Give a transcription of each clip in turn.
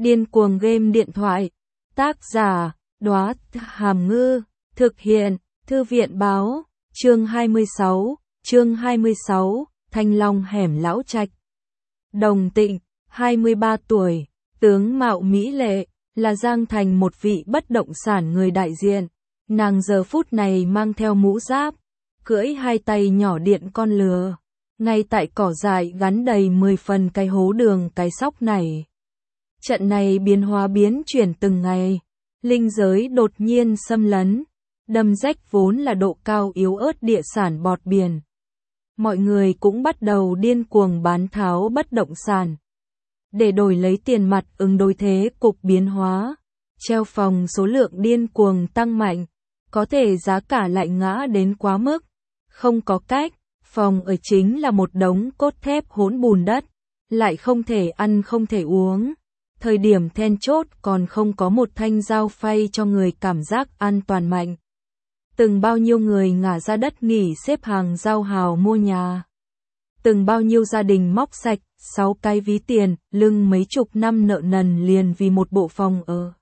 Điên cuồng game điện thoại. Tác giả, Đóa Hàm Ngư. Thực hiện, Thư viện báo. Chương 26, Thanh Long hẻm Lão Trạch. Đồng Tịnh, 23 tuổi, tướng mạo mỹ lệ, là Giang Thành một vị bất động sản người đại diện. Nàng giờ phút này mang theo mũ giáp, cưỡi hai tay nhỏ điện con lừa. Ngay tại cỏ dại gắn đầy 10 phần cái hố đường cái sóc này. Trận này biến hóa biến chuyển từng ngày. Linh giới đột nhiên xâm lấn, đâm rách vốn là độ cao yếu ớt địa sản bọt biển. Mọi người cũng bắt đầu điên cuồng bán tháo bất động sản. Để đổi lấy tiền mặt ứng đối thế cục biến hóa, treo phòng số lượng điên cuồng tăng mạnh, có thể giá cả lại ngã đến quá mức. Không có cách, phòng ở chính là một đống cốt thép hỗn bùn đất, lại không thể ăn không thể uống. Thời điểm then chốt còn không có một thanh dao phay cho người cảm giác an toàn mạnh. Từng bao nhiêu người ngả ra đất nghỉ xếp hàng giao hào mua nhà. Từng bao nhiêu gia đình móc sạch 6 cái ví tiền, lưng mấy chục năm nợ nần liền vì một bộ phòng ở.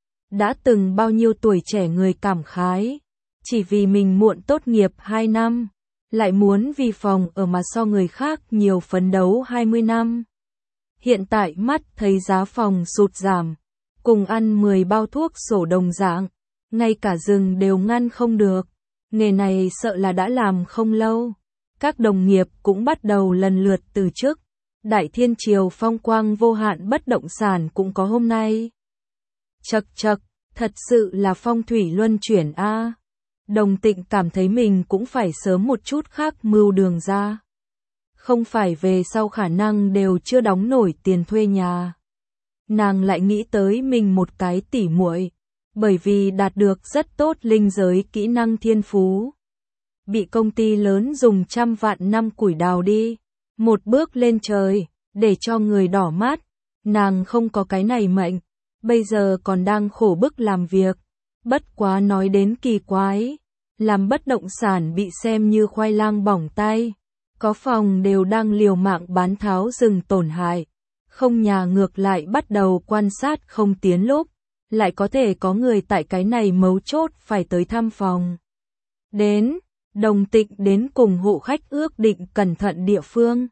Đã từng bao nhiêu tuổi trẻ người cảm khái, chỉ vì mình muộn tốt nghiệp 2 năm, lại muốn vì phòng ở mà so người khác nhiều phấn đấu 20 năm. Hiện tại mắt thấy giá phòng sụt giảm, cùng ăn 10 bao thuốc sổ đồng dạng, ngay cả rừng đều ngăn không được. Nghề này sợ là đã làm không lâu. Các đồng nghiệp cũng bắt đầu lần lượt từ chức. Đại thiên triều phong quang vô hạn bất động sản cũng có hôm nay. Chậc chậc, thật sự là phong thủy luân chuyển a. Đồng Tịnh cảm thấy mình cũng phải sớm một chút khác mưu đường ra. Không phải về sau khả năng đều chưa đóng nổi tiền thuê nhà. Nàng lại nghĩ tới mình một cái tỉ muội, bởi vì đạt được rất tốt linh giới kỹ năng thiên phú. Bị công ty lớn dùng 100 vạn năm củi đào đi, một bước lên trời, để cho người đỏ mắt. Nàng không có cái này mệnh, bây giờ còn đang khổ bức làm việc. Bất quá nói đến kỳ quái, làm bất động sản bị xem như khoai lang bỏng tay. Có phòng đều đang liều mạng bán tháo rừng tổn hại. Không nhà ngược lại bắt đầu quan sát không tiến lúc. Lại có thể có người tại cái này mấu chốt phải tới thăm phòng. Đến, Đồng Tịnh đến cùng hộ khách ước định cẩn thận địa phương.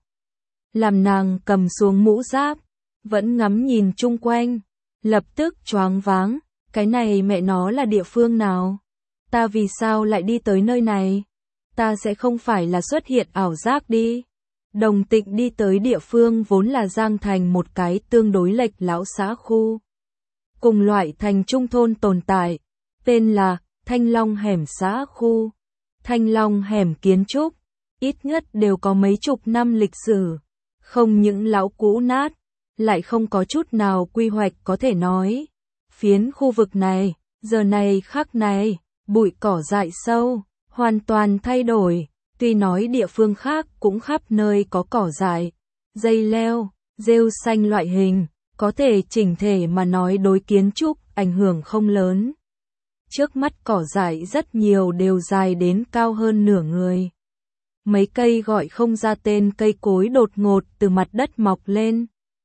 Làm nàng cầm xuống mũ giáp, vẫn ngắm nhìn chung quanh. Lập tức choáng váng, cái này mẹ nó là địa phương nào? Ta vì sao lại đi tới nơi này? Ta sẽ không phải là xuất hiện ảo giác đi. Đồng Tịnh đi tới địa phương vốn là Giang Thành một cái tương đối lệch lão xã khu. Cùng loại thành trung thôn tồn tại, tên là Thanh Long hẻm xã khu. Thanh Long hẻm kiến trúc, ít nhất đều có mấy chục năm lịch sử. Không những lão cũ nát, lại không có chút nào quy hoạch có thể nói. Phiến khu vực này, giờ này khắc này, bụi cỏ dại sâu, hoàn toàn thay đổi. Tuy nói địa phương khác cũng khắp nơi có cỏ dại, dây leo, rêu xanh loại hình, có thể chỉnh thể mà nói đối kiến trúc ảnh hưởng không lớn. Trước mắt cỏ dại rất nhiều đều dài đến cao hơn nửa người. Mấy cây gọi không ra tên cây cối đột ngột từ mặt đất mọc lên.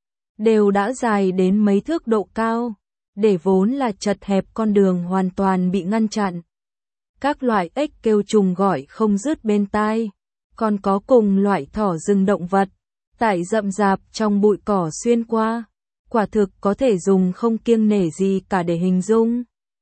Đều đã dài đến mấy thước độ cao, để vốn là chật hẹp con đường hoàn toàn bị ngăn chặn. Các loại ếch kêu trùng gọi không dứt bên tai, còn có cùng loại thỏ rừng động vật, tại rậm rạp trong bụi cỏ xuyên qua, quả thực có thể dùng không kiêng nể gì cả để hình dung.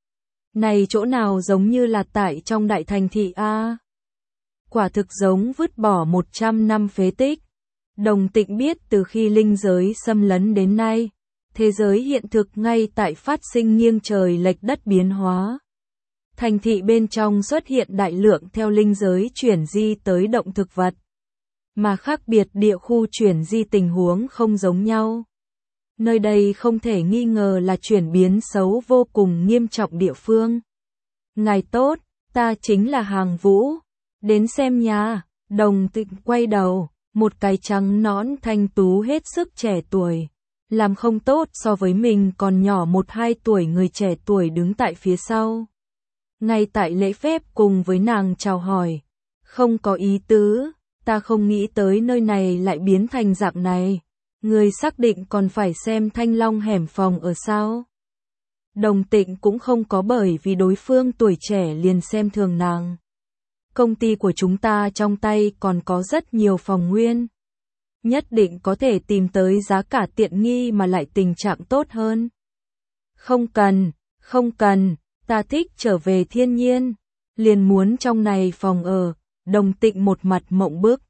Này chỗ nào giống như là tại trong đại thành thị a? Quả thực giống vứt bỏ 100 năm phế tích. Đồng Tịnh biết từ khi linh giới xâm lấn đến nay, thế giới hiện thực ngay tại phát sinh nghiêng trời lệch đất biến hóa. Thành thị bên trong xuất hiện đại lượng theo linh giới chuyển di tới động thực vật. Mà khác biệt địa khu chuyển di tình huống không giống nhau. Nơi đây không thể nghi ngờ là chuyển biến xấu vô cùng nghiêm trọng địa phương. Ngài tốt, ta chính là Hàng Vũ. Đến xem nhà. Đồng Tịnh quay đầu, một cái trắng nõn thanh tú hết sức trẻ tuổi. Làm không tốt so với mình còn nhỏ 1-2 tuổi người trẻ tuổi đứng tại phía sau. Ngay tại lễ phép cùng với nàng chào hỏi. Không có ý tứ, ta không nghĩ tới nơi này lại biến thành dạng này. Người xác định còn phải xem Thanh Long hẻm phòng ở sao? Đồng Tịnh cũng không có bởi vì đối phương tuổi trẻ liền xem thường nàng. Công ty của chúng ta trong tay còn có rất nhiều phòng nguyên. Nhất định có thể tìm tới giá cả tiện nghi mà lại tình trạng tốt hơn. Không cần, ta thích trở về thiên nhiên. Liền muốn trong này phòng ở, Đồng Tịnh một mặt mộng bức.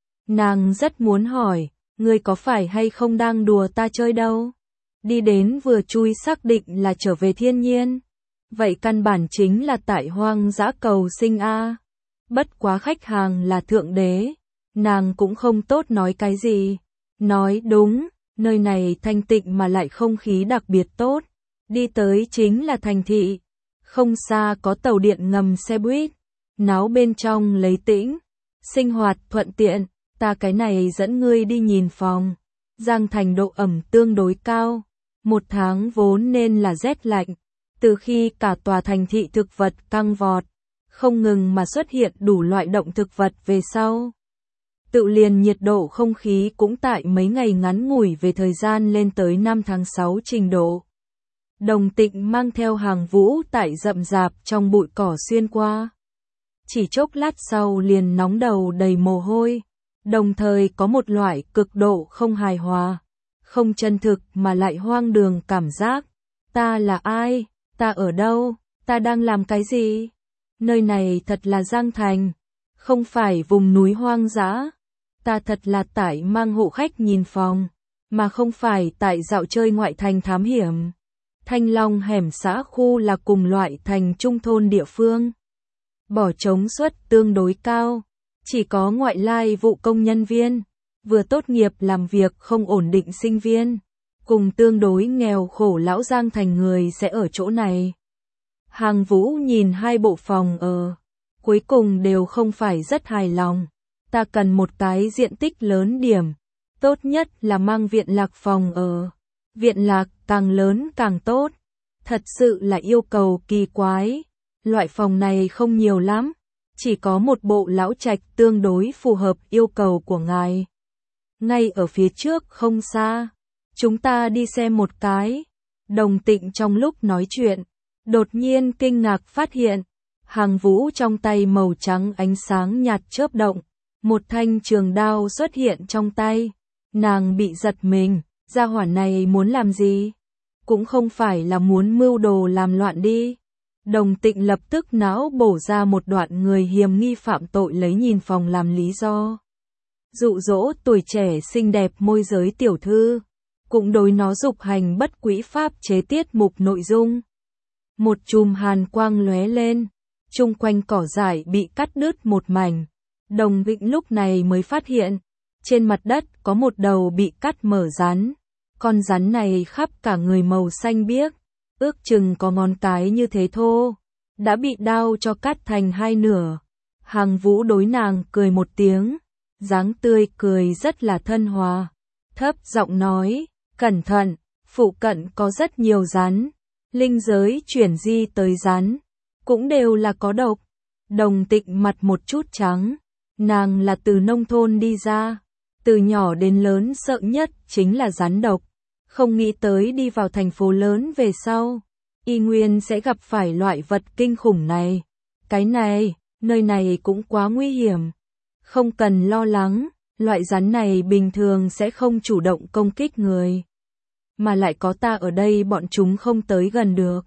Nàng rất muốn hỏi, ngươi có phải hay không đang đùa ta chơi đâu? Đi đến vừa chui xác định là trở về thiên nhiên. Vậy căn bản chính là tại hoang dã cầu sinh a. Bất quá khách hàng là thượng đế, nàng cũng không tốt nói cái gì. Nói đúng, nơi này thanh tịnh mà lại không khí đặc biệt tốt. Đi tới chính là thành thị. Không xa có tàu điện ngầm xe buýt. Náo bên trong lấy tĩnh. Sinh hoạt thuận tiện. Ta cái này dẫn ngươi đi nhìn phòng. Giang Thành độ ẩm tương đối cao. Một tháng vốn nên là rét lạnh. Từ khi cả tòa thành thị thực vật căng vọt, không ngừng mà xuất hiện đủ loại động thực vật về sau. Tự liền nhiệt độ không khí cũng tại mấy ngày ngắn ngủi về thời gian lên tới 5 tháng 6 trình độ. Đồng Tịnh mang theo Hàng Vũ tại rậm rạp trong bụi cỏ xuyên qua. Chỉ chốc lát sau liền nóng đầu đầy mồ hôi, đồng thời có một loại cực độ không hài hòa, không chân thực mà lại hoang đường cảm giác. Ta là ai? Ta ở đâu? Ta đang làm cái gì? Nơi này thật là Giang Thành, không phải vùng núi hoang dã. Ta thật là tại mang hộ khách nhìn phòng, mà không phải tại dạo chơi ngoại thành thám hiểm. Thanh Long hẻm xã khu là cùng loại thành trung thôn địa phương. Bỏ trống suất tương đối cao, chỉ có ngoại lai vụ công nhân viên, vừa tốt nghiệp làm việc không ổn định sinh viên, cùng tương đối nghèo khổ lão Giang Thành người sẽ ở chỗ này. Hàng Vũ nhìn hai bộ phòng ở, cuối cùng đều không phải rất hài lòng. Ta cần một cái diện tích lớn điểm, tốt nhất là mang viện lạc phòng ở. Viện lạc càng lớn càng tốt. Thật sự là yêu cầu kỳ quái. Loại phòng này không nhiều lắm, chỉ có một bộ lão trạch tương đối phù hợp yêu cầu của ngài. Ngay ở phía trước không xa, chúng ta đi xem một cái. Đồng Tịnh trong lúc nói chuyện, đột nhiên kinh ngạc phát hiện, Hàng Vũ trong tay màu trắng ánh sáng nhạt chớp động, một thanh trường đao xuất hiện trong tay. Nàng bị giật mình, gia hỏa này muốn làm gì? Cũng không phải là muốn mưu đồ làm loạn đi. Đồng Tịnh lập tức não bổ ra một đoạn người hiểm nghi phạm tội lấy nhìn phòng làm lý do. Dụ dỗ tuổi trẻ xinh đẹp môi giới tiểu thư, cũng đối nó dục hành bất quỹ pháp chế tiết mục nội dung. Một chùm hàn quang lóe lên, chung quanh cỏ dại bị cắt đứt một mảnh. Đồng Tịnh lúc này mới phát hiện, trên mặt đất có một đầu bị cắt mở rắn. Con rắn này khắp cả người màu xanh biếc, ước chừng có ngón cái như thế thô, đã bị đao cho cắt thành hai nửa. Hàng Vũ đối nàng cười một tiếng, dáng tươi cười rất là thân hòa, thấp giọng nói, cẩn thận, phụ cận có rất nhiều rắn, linh giới chuyển di tới rắn, cũng đều là có độc. Đồng Tịnh mặt một chút trắng, nàng là từ nông thôn đi ra, từ nhỏ đến lớn sợ nhất chính là rắn độc. Không nghĩ tới đi vào thành phố lớn về sau, y nguyên sẽ gặp phải loại vật kinh khủng này. Cái này, nơi này cũng quá nguy hiểm. Không cần lo lắng, loại rắn này bình thường sẽ không chủ động công kích người. Mà lại có ta ở đây bọn chúng không tới gần được.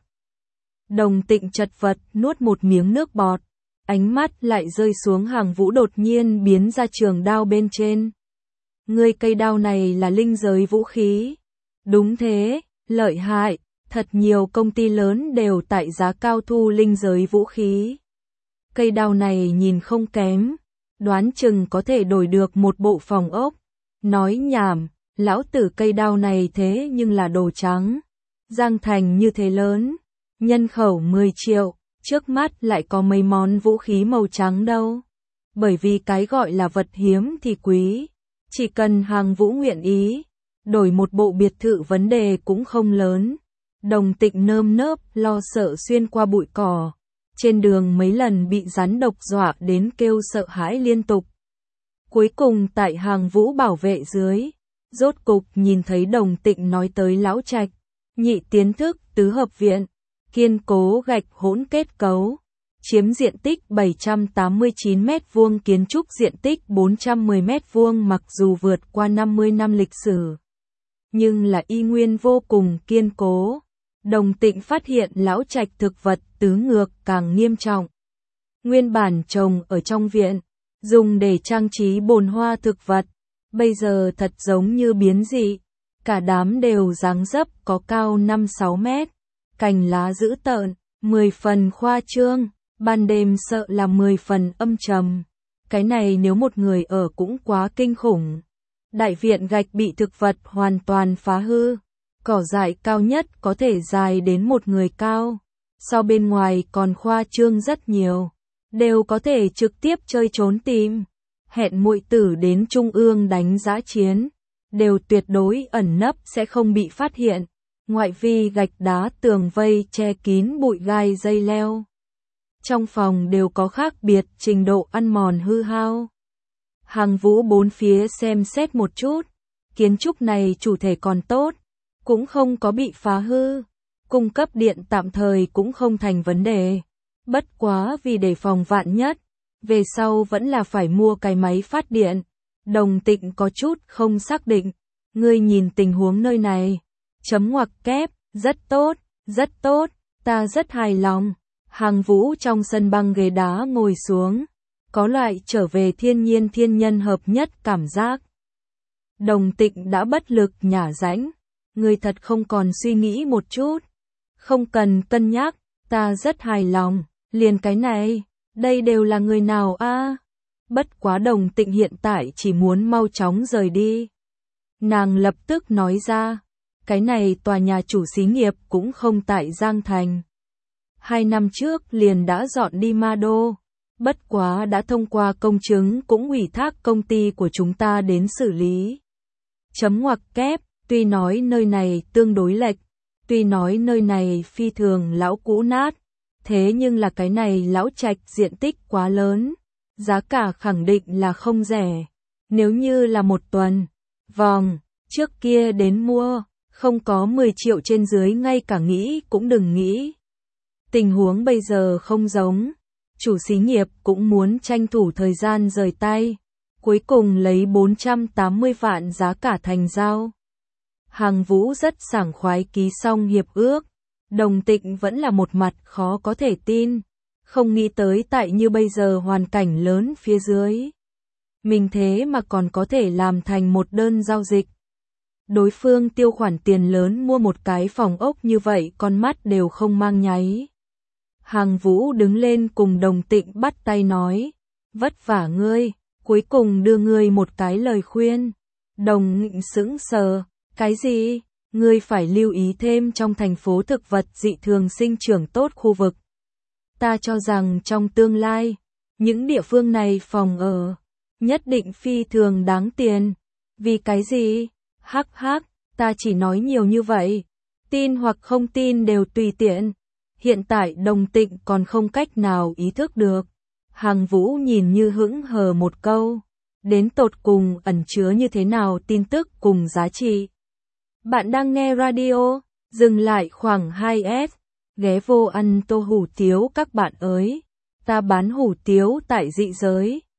Đồng Tịnh chật vật nuốt một miếng nước bọt, ánh mắt lại rơi xuống Hàng Vũ đột nhiên biến ra trường đao bên trên. Ngươi cây đao này là linh giới vũ khí. Đúng thế, lợi hại, thật nhiều công ty lớn đều tại giá cao thu linh giới vũ khí. Cây đao này nhìn không kém, đoán chừng có thể đổi được một bộ phòng ốc. Nói nhảm, lão tử cây đao này thế nhưng là đồ trắng. Giang Thành như thế lớn, nhân khẩu 10 triệu, trước mắt lại có mấy món vũ khí màu trắng đâu. Bởi vì cái gọi là vật hiếm thì quý, chỉ cần Hàng Vũ nguyện ý, đổi một bộ biệt thự vấn đề cũng không lớn. Đồng Tịnh nơm nớp lo sợ xuyên qua bụi cỏ, trên đường mấy lần bị rắn độc dọa đến kêu sợ hãi liên tục. Cuối cùng tại Hàng Vũ bảo vệ dưới, Rốt cục nhìn thấy Đồng Tịnh nói tới Lão Trạch, nhị tiến thức tứ hợp viện, kiên cố gạch hỗn kết cấu, chiếm diện tích 789 m2, kiến trúc diện tích 410 m2, mặc dù vượt qua 50 năm lịch sử, nhưng là y nguyên vô cùng kiên cố. Đồng Tịnh phát hiện Lão Trạch thực vật tứ ngược càng nghiêm trọng. Nguyên bản trồng ở trong viện, dùng để trang trí bồn hoa thực vật, bây giờ thật giống như biến dị, cả đám đều dáng dấp có cao 5-6 mét, cành lá dữ tợn, 10 phần khoa trương, ban đêm sợ là 10 phần âm trầm. Cái này nếu một người ở cũng quá kinh khủng. Đại viện gạch bị thực vật hoàn toàn phá hư, cỏ dại cao nhất có thể dài đến một người cao, so bên ngoài còn khoa trương rất nhiều, đều có thể trực tiếp chơi trốn tìm, hẹn muội tử đến trung ương đánh giã chiến, đều tuyệt đối ẩn nấp sẽ không bị phát hiện. Ngoại vi gạch đá tường vây che kín bụi gai dây leo. Trong phòng đều có khác biệt trình độ ăn mòn hư hao. Hàng Vũ bốn phía xem xét một chút, kiến trúc này chủ thể còn tốt, cũng không có bị phá hư, cung cấp điện tạm thời cũng không thành vấn đề. Bất quá vì đề phòng vạn nhất, về sau vẫn là phải mua cái máy phát điện. Đồng Tịnh có chút không xác định, ngươi nhìn tình huống nơi này, chấm ngoặc kép, rất tốt, ta rất hài lòng. Hàng Vũ trong sân băng ghế đá ngồi xuống, có loại trở về thiên nhiên thiên nhân hợp nhất cảm giác. Đồng Tịnh đã bất lực nhả rãnh, ngươi thật không còn suy nghĩ một chút, không cần cân nhắc, ta rất hài lòng, liền cái này, đây đều là người nào a? Bất quá Đồng Tịnh hiện tại chỉ muốn mau chóng rời đi. Nàng lập tức nói ra, cái này tòa nhà chủ xí nghiệp cũng không tại Giang Thành. 2 năm trước liền đã dọn đi Ma Đô, bất quá đã thông qua công chứng cũng ủy thác công ty của chúng ta đến xử lý. Chấm ngoặc kép, tuy nói nơi này tương đối lệch, tuy nói nơi này phi thường lão cũ nát, thế nhưng là cái này Lão Trạch diện tích quá lớn, giá cả khẳng định là không rẻ. Nếu như là một tuần, trước kia đến mua, không có 10 triệu trên dưới ngay cả nghĩ cũng đừng nghĩ. Tình huống bây giờ không giống, chủ xí nghiệp cũng muốn tranh thủ thời gian rời tay, cuối cùng lấy 480 vạn giá cả thành giao. Hàng Vũ rất sảng khoái ký xong hiệp ước, Đồng Tịnh vẫn là một mặt khó có thể tin, không nghĩ tới tại như bây giờ hoàn cảnh lớn phía dưới. Mình thế mà còn có thể làm thành một đơn giao dịch. Đối phương tiêu khoản tiền lớn mua một cái phòng ốc như vậy con mắt đều không mang nháy. Hàng Vũ đứng lên cùng Đồng Tịnh bắt tay nói, vất vả ngươi, cuối cùng đưa ngươi một cái lời khuyên. Đồng Tịnh sững sờ, cái gì? Ngươi phải lưu ý thêm trong thành phố thực vật dị thường sinh trưởng tốt khu vực. Ta cho rằng trong tương lai, những địa phương này phòng ở, nhất định phi thường đáng tiền. Vì cái gì? Hắc hắc, ta chỉ nói nhiều như vậy. Tin hoặc không tin đều tùy tiện. Hiện tại Đồng Tịnh còn không cách nào ý thức được. Hàng Vũ nhìn như hững hờ một câu. Đến tột cùng ẩn chứa như thế nào tin tức cùng giá trị. Bạn đang nghe radio, dừng lại khoảng 2S. Ghé vô ăn tô hủ tiếu các bạn ơi. Ta bán hủ tiếu tại dị giới.